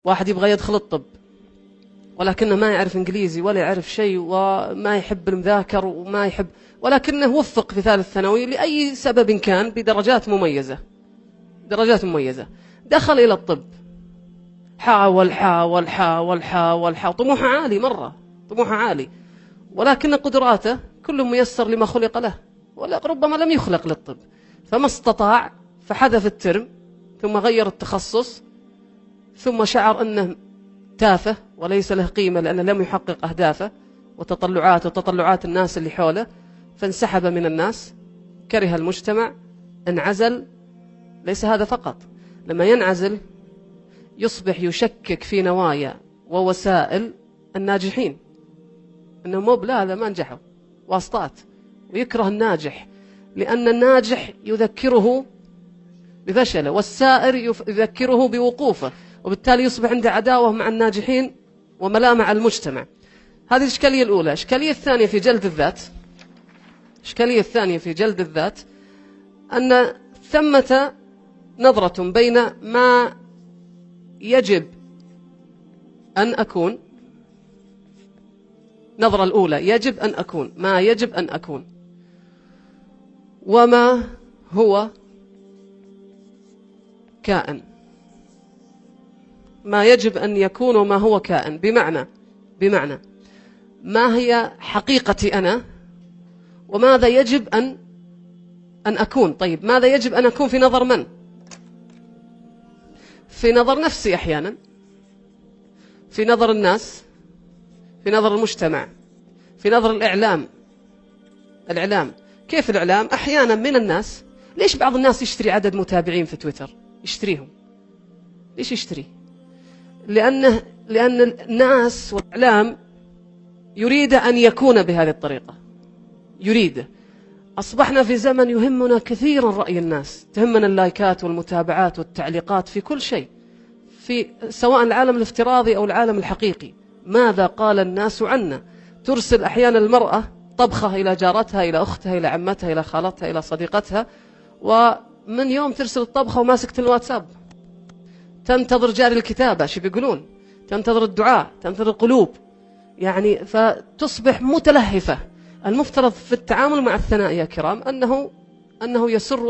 واحد يبغى يدخل الطب ولكنه ما يعرف إنجليزي ولا يعرف شيء وما يحب المذاكر وما يحب، ولكنه وفق في ثالث ثانوي لأي سبب كان بدرجات مميزة، درجات مميزة، دخل إلى الطب، حاول طموحه عالي مرة، طموحه عالي، ولكن قدراته كل ميسر لما خلق له، ولا ربما لم يخلق للطب، فما استطاع فحذف الترم ثم غير التخصص، ثم شعر أنه تافه وليس له قيمة لأنه لم يحقق أهدافه وتطلعات الناس اللي حوله، فانسحب من الناس، كره المجتمع، انعزل. ليس هذا فقط، لما ينعزل يصبح يشكك في نوايا ووسائل الناجحين، أنه لا هذا ما نجحوا، واسطات، ويكره الناجح لأن الناجح يذكره بفشله والسائر يذكره بوقوفه، وبالتالي يصبح عنده عداوة مع الناجحين وملامة مع المجتمع. هذه الإشكالية الأولى. الإشكالية الثانية في جلد الذات أن ثمة نظرة بين ما يجب أن أكون، نظرة الأولى يجب أن أكون، ما يجب أن أكون، وما هو كائن، ما يجب أن يكون وما هو كائن، بمعنى ما هي حقيقتي أنا وماذا يجب أن أكون. طيب ماذا يجب أن أكون في نظر من؟ في نظر نفسي أحيانا، في نظر الناس، في نظر المجتمع، في نظر الإعلام. كيف الإعلام؟ أحيانا من الناس، ليش بعض الناس يشتري عدد متابعين في تويتر؟ يشتريهم. ليش يشتري؟ لأن الناس والإعلام يريد أن يكون بهذه الطريقة، يريد. أصبحنا في زمن يهمنا كثيرا رأي الناس، تهمنا اللايكات والمتابعات والتعليقات في كل شيء، في سواء العالم الافتراضي أو العالم الحقيقي. ماذا قال الناس عنا؟ ترسل أحيانا المرأة طبخة إلى جارتها، إلى أختها، إلى عمتها، إلى خالتها، إلى صديقتها، ومن يوم ترسل الطبخة وماسكة الواتساب تنتظر جاري الكتابة، شو بيقولون، تنتظر الدعاء، تنتظر القلوب، يعني فتصبح متلهفة. المفترض في التعامل مع الثناء يا كرام أنه يسر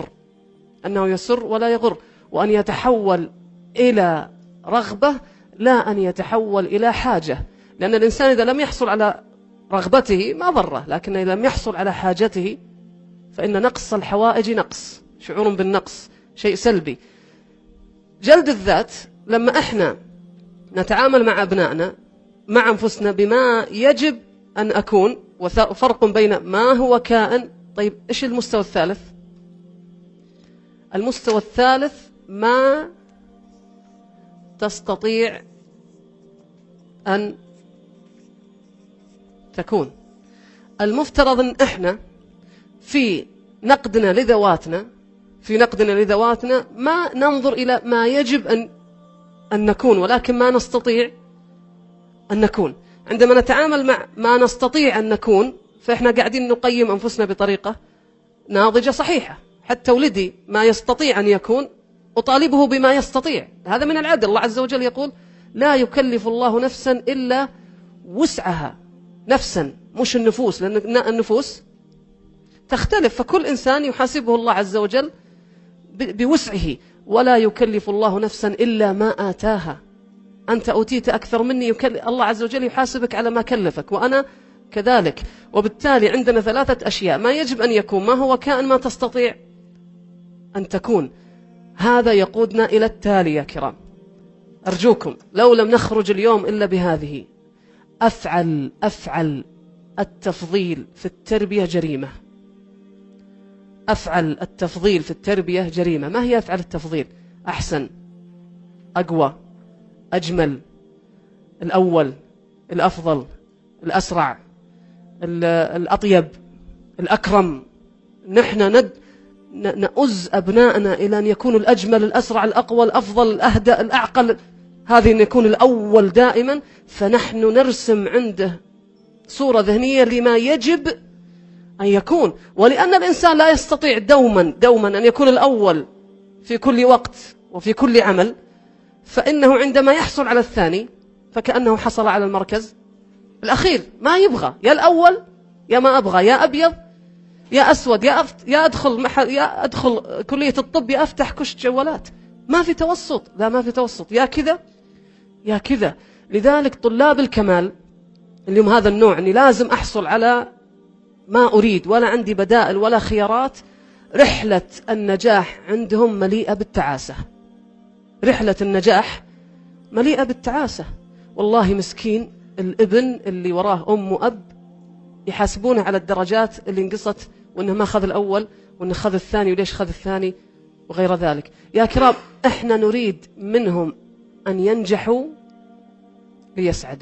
ولا يغر، وأن يتحول إلى رغبة لا أن يتحول إلى حاجة، لأن الإنسان إذا لم يحصل على رغبته ما ضره، لكن إذا لم يحصل على حاجته فإن نقص الحوائج نقص، شعور بالنقص شيء سلبي. جلد الذات لما إحنا نتعامل مع أبنائنا، مع أنفسنا، بما يجب أن أكون، وفرق بين ما هو كائن. طيب إيش المستوى الثالث؟ المستوى الثالث ما تستطيع أن تكون. المفترض أن إحنا في نقدنا لذواتنا ما ننظر إلى ما يجب أن نكون، ولكن ما نستطيع أن نكون. عندما نتعامل مع ما نستطيع أن نكون فإحنا قاعدين نقيم أنفسنا بطريقة ناضجة صحيحة. حتى ولدي ما يستطيع أن يكون أطالبه بما يستطيع، هذا من العدل. الله عز وجل يقول لا يكلف الله نفسا إلا وسعها، نفسا مش النفوس، لأن النفوس تختلف، فكل إنسان يحاسبه الله عز وجل بوسعه. ولا يكلف الله نفسا إلا ما آتاها، أنت أوتيت أكثر مني، الله عز وجل يحاسبك على ما كلفك، وأنا كذلك. وبالتالي عندنا ثلاثة أشياء: ما يجب أن يكون، ما هو كائن، ما تستطيع أن تكون. هذا يقودنا إلى التالي يا كرام، أرجوكم لو لم نخرج اليوم إلا بهذه: أفعل التفضيل في التربية جريمة. أفعل التفضيل في التربية جريمة. ما هي أفعل التفضيل؟ أحسن، أقوى، أجمل، الأول، الأفضل، الأسرع، الأطيب، الأكرم. نحن نؤز أبنائنا إلى أن يكونوا الأجمل، الأسرع، الأقوى، الأفضل، الأهدى، الأعقل، هذه أن يكون الأول دائما. فنحن نرسم عنده صورة ذهنية لما يجب أن يكون، ولأن الإنسان لا يستطيع دوما أن يكون الأول في كل وقت وفي كل عمل، فإنه عندما يحصل على الثاني فكأنه حصل على المركز الأخير. ما يبغى يا الأول يا ما أبغى، يا أبيض يا أسود، يا أدخل كلية الطب، يا أفتح كشك جوالات. ما في توسط، لا ما في توسط، يا كذا يا كذا. لذلك طلاب الكمال اليوم هذا النوع أني لازم أحصل على ما أريد ولا عندي بدائل ولا خيارات، رحلة النجاح عندهم مليئة بالتعاسة. رحلة النجاح مليئة بالتعاسة. والله مسكين الابن اللي وراه أم وأب يحاسبونه على الدرجات اللي انقصت، وأنه ما أخذ الأول وأنه أخذ الثاني وليش أخذ الثاني وغير ذلك. يا كرام، إحنا نريد منهم أن ينجحوا ليسعدوا.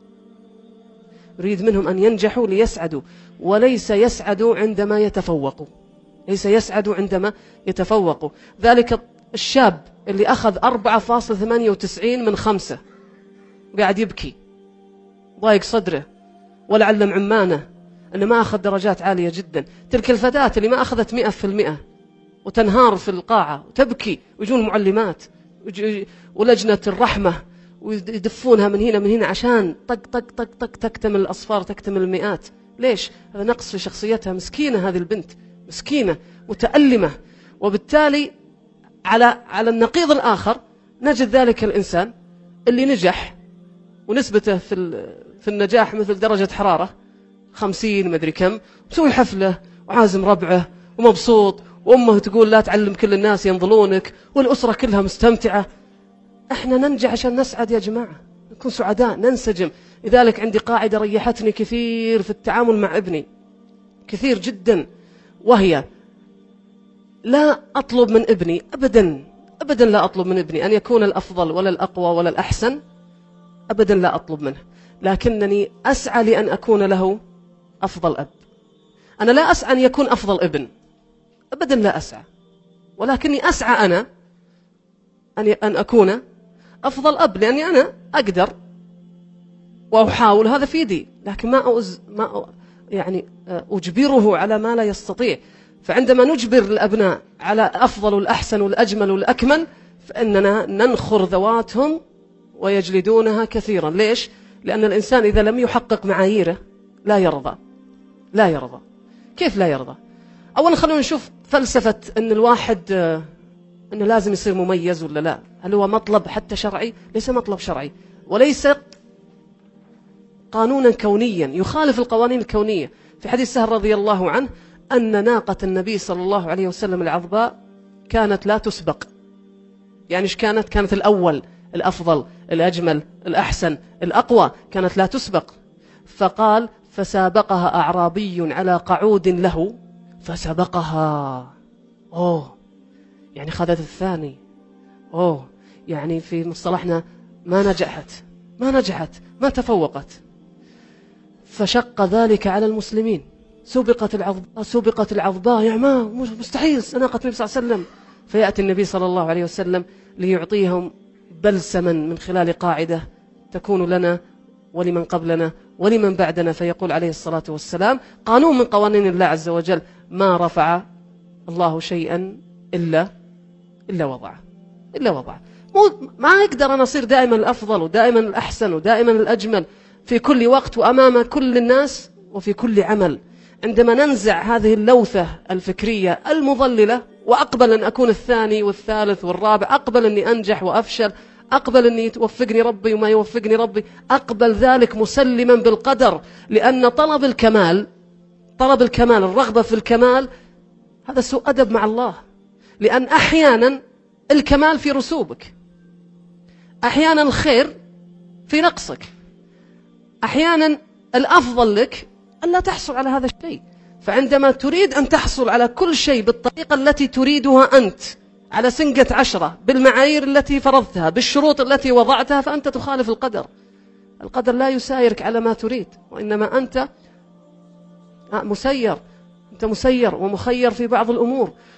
نريد منهم أن ينجحوا ليسعدوا، وليس يسعدوا عندما يتفوقوا. ليس يسعدوا عندما يتفوقوا. ذلك الشاب اللي أخذ 4.98 من 5 قاعد يبكي ضايق صدره ولعل عمانه أنه ما أخذ درجات عالية جدا. تلك الفتاة اللي ما أخذت 100% وتنهار في القاعة وتبكي، ويجون المعلمات ولجنة الرحمة ويدفونها من هنا من هنا عشان طق طق طق طق تكتمل الأصفار، تكتمل المئات. ليش؟ هذا نقص في شخصيتها. مسكينة هذه البنت، مسكينة متألمة. وبالتالي على النقيض الآخر نجد ذلك الإنسان اللي نجح ونسبته في النجاح مثل درجة حرارة 50 مدري كم، مسوي حفلة وعازم ربعه ومبسوط، وأمه تقول لا تعلم كل الناس ينظلونك، والأسرة كلها مستمتعة. احنا ننجح عشان نسعد يا جماعة، نكون سعداء، ننسجم. لذلك عندي قاعدة ريحتني كثير في التعامل مع ابني، كثير جدا، وهي لا أطلب من ابني أبدا أبدا، لا أطلب من ابني أن يكون الأفضل ولا الأقوى ولا الأحسن، أبدا لا أطلب منه، لكنني أسعى لأن أكون له أفضل أب. أنا لا أسعى أن يكون أفضل ابن، أبدا لا أسعى، ولكني أسعى أنا أن أكون أفضل أب، لأني أنا أقدر وأحاول، هذا في يدي، لكن ما أجبره على ما لا يستطيع. فعندما نجبر الأبناء على أفضل والأحسن والأجمل والأكمل فإننا ننخر ذواتهم ويجلدونها كثيرا. ليش؟ لأن الإنسان إذا لم يحقق معاييره لا يرضى. لا يرضى. كيف لا يرضى؟ أولا خلونا نشوف فلسفة أن الواحد أنه لازم يصير مميز ولا لا. هل هو مطلب حتى شرعي؟ ليس مطلب شرعي، وليس قانونا كونيا يخالف القوانين الكونية. في حديث سهل رضي الله عنه أن ناقة النبي صلى الله عليه وسلم العظباء كانت لا تسبق. يعني إيش كانت؟ كانت الأول، الأفضل، الأجمل، الأحسن، الأقوى، كانت لا تسبق. فقال فسابقها أعرابي على قعود له فسبقها. يعني خذت الثاني. يعني في مصطلحنا ما نجحت، ما تفوقت. فشق ذلك على المسلمين. سبقت العظباء، يعني ما مستحيل ناقة النبي صلى الله عليه وسلم. فيأتي النبي صلى الله عليه وسلم ليعطيهم بلسما من خلال قاعدة تكون لنا ولمن قبلنا ولمن بعدنا. فيقول عليه الصلاة والسلام قانون من قوانين الله عز وجل: ما رفع الله شيئا إلا وضعه. ما أقدر أنا أصير دائما الأفضل ودائما الأحسن ودائما الأجمل في كل وقت وأمام كل الناس وفي كل عمل. عندما ننزع هذه اللوثة الفكرية المضللة وأقبل أن أكون الثاني والثالث والرابع، أقبل أني أنجح وأفشل، أقبل أني يوفقني ربي وما يوفقني ربي، أقبل ذلك مسلما بالقدر. لأن طلب الكمال، الرغبة في الكمال، هذا سوء أدب مع الله. لأن أحيانا الكمال في رسوبك، أحيانا الخير في نقصك، أحيانا الأفضل لك ألا تحصل على هذا الشيء. فعندما تريد أن تحصل على كل شيء بالطريقة التي تريدها أنت، على سنقة 10، بالمعايير التي فرضتها، بالشروط التي وضعتها، فأنت تخالف القدر. القدر لا يسايرك على ما تريد، وإنما أنت مسير ومخير في بعض الأمور.